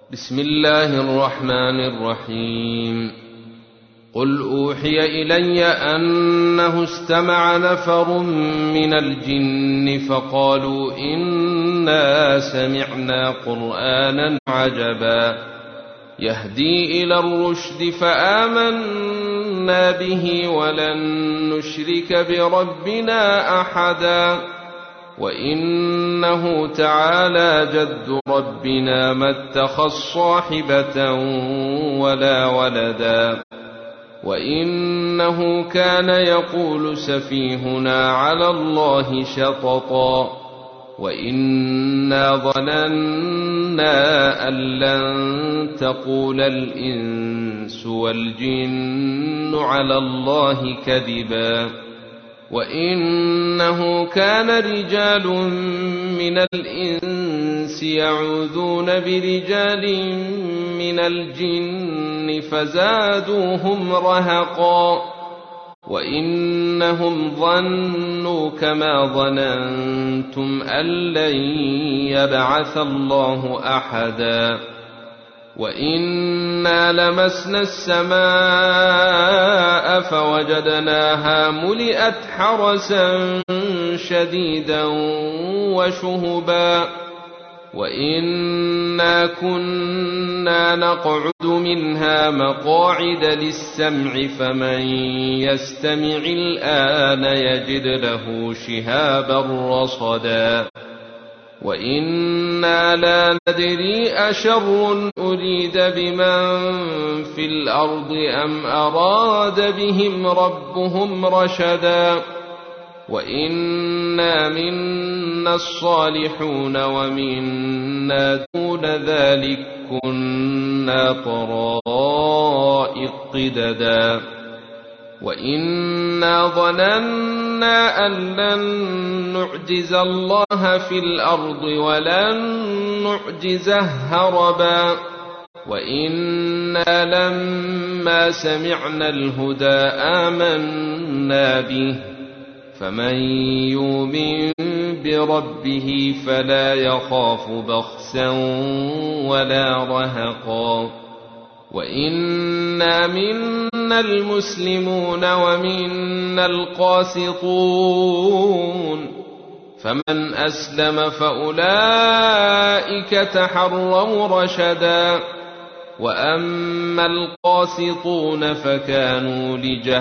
بسم الله الرحمن الرحيم. قل أوحي إلي أنه استمع نفر من الجن فقالوا إنا سمعنا قرآنا عجبا يهدي إلى الرشد فآمنا به ولن نشرك بربنا أحدا وإنه تعالى جد ربنا ما اتخذ صاحبة ولا ولدا وإنه كان يقول سفيهنا على الله شططا وإنا ظننا أن لن تقول الإنس والجن على الله كذبا وإنه كان رجال من الإنس يعوذون برجال من الجن فزادوهم رهقا وإنهم ظنوا كما ظننتم أن لن يبعث الله أحدا وإنا لمسنا السماء فوجدناها ملئت حرسا شديدا وشهبا وإنا كنا نقعد منها مقاعد للسمع فمن يستمع الآن يجد له شهابا رصدا وإنا لا ندري أشر أريد بمن في الأرض أم أراد بهم ربهم رشدا وإنا منا الصالحون ومنا دون ذلك كنا طرائق قددا وإنا ظننا أن لن نعجز الله في الأرض ولن نعجزه هربا وإنا لما سمعنا الهدى آمنا به فمن يؤمن بربه فلا يخاف بخسا ولا رهقا وإنا منا المسلمون ومنا القاسطون فمن أسلم فأولئك تحروا رشدا وأما القاسطون فكانوا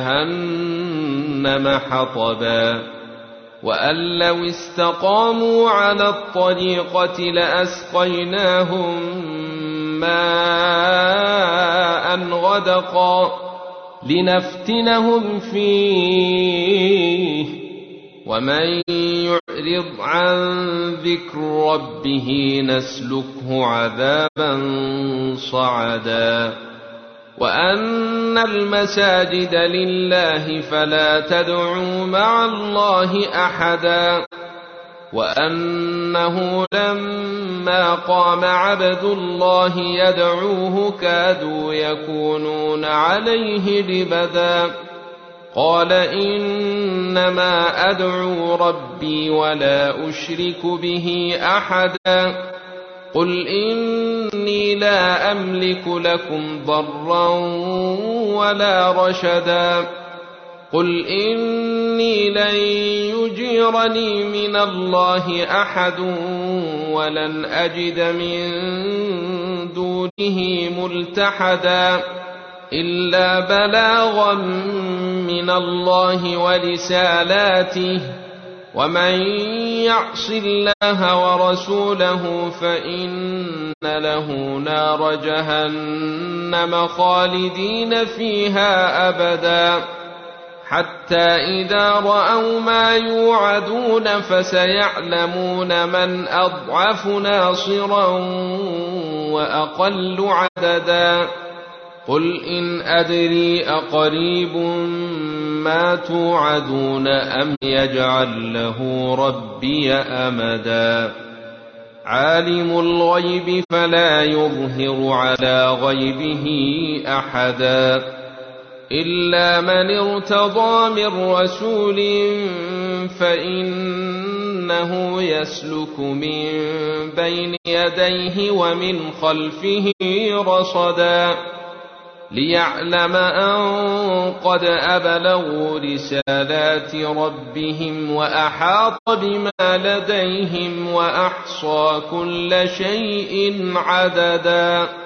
لجهنم حطبا وأن لو استقاموا على الطريقة لأسقيناهم ماء غدقا لنفتنهم فيه ومن يعرض عن ذكر ربه نسلكه عذابا صعدا وأن المساجد لله فلا تدعوا مع الله أحدا وأنه لما قام عبد الله يدعوه كادوا يكونون عليه لبدا قال إنما أدعو ربي ولا أشرك به أحدا قل إني لا أملك لكم ضرا ولا رشدا قل إني لن يجيرني من الله أحد ولن أجد من دونه ملتحدا إلا بلاغا من الله ورسالاته ومن يعص الله ورسوله فإن له نار جهنم خالدين فيها أبدا حتى إذا رأوا ما يوعدون فسيعلمون من أضعف ناصرا وأقل عددا قل إن أدري أقريب ما توعدون أم يجعل له ربي أمدا عالم الغيب فلا يظهر على غيبه أحدا إلا من ارتضى من رسول فإن إنه يسلك من بين يديه ومن خلفه رصدا ليعلم أن قد أبلغوا رسالات ربهم وأحاط بما لديهم وأحصى كل شيء عددا.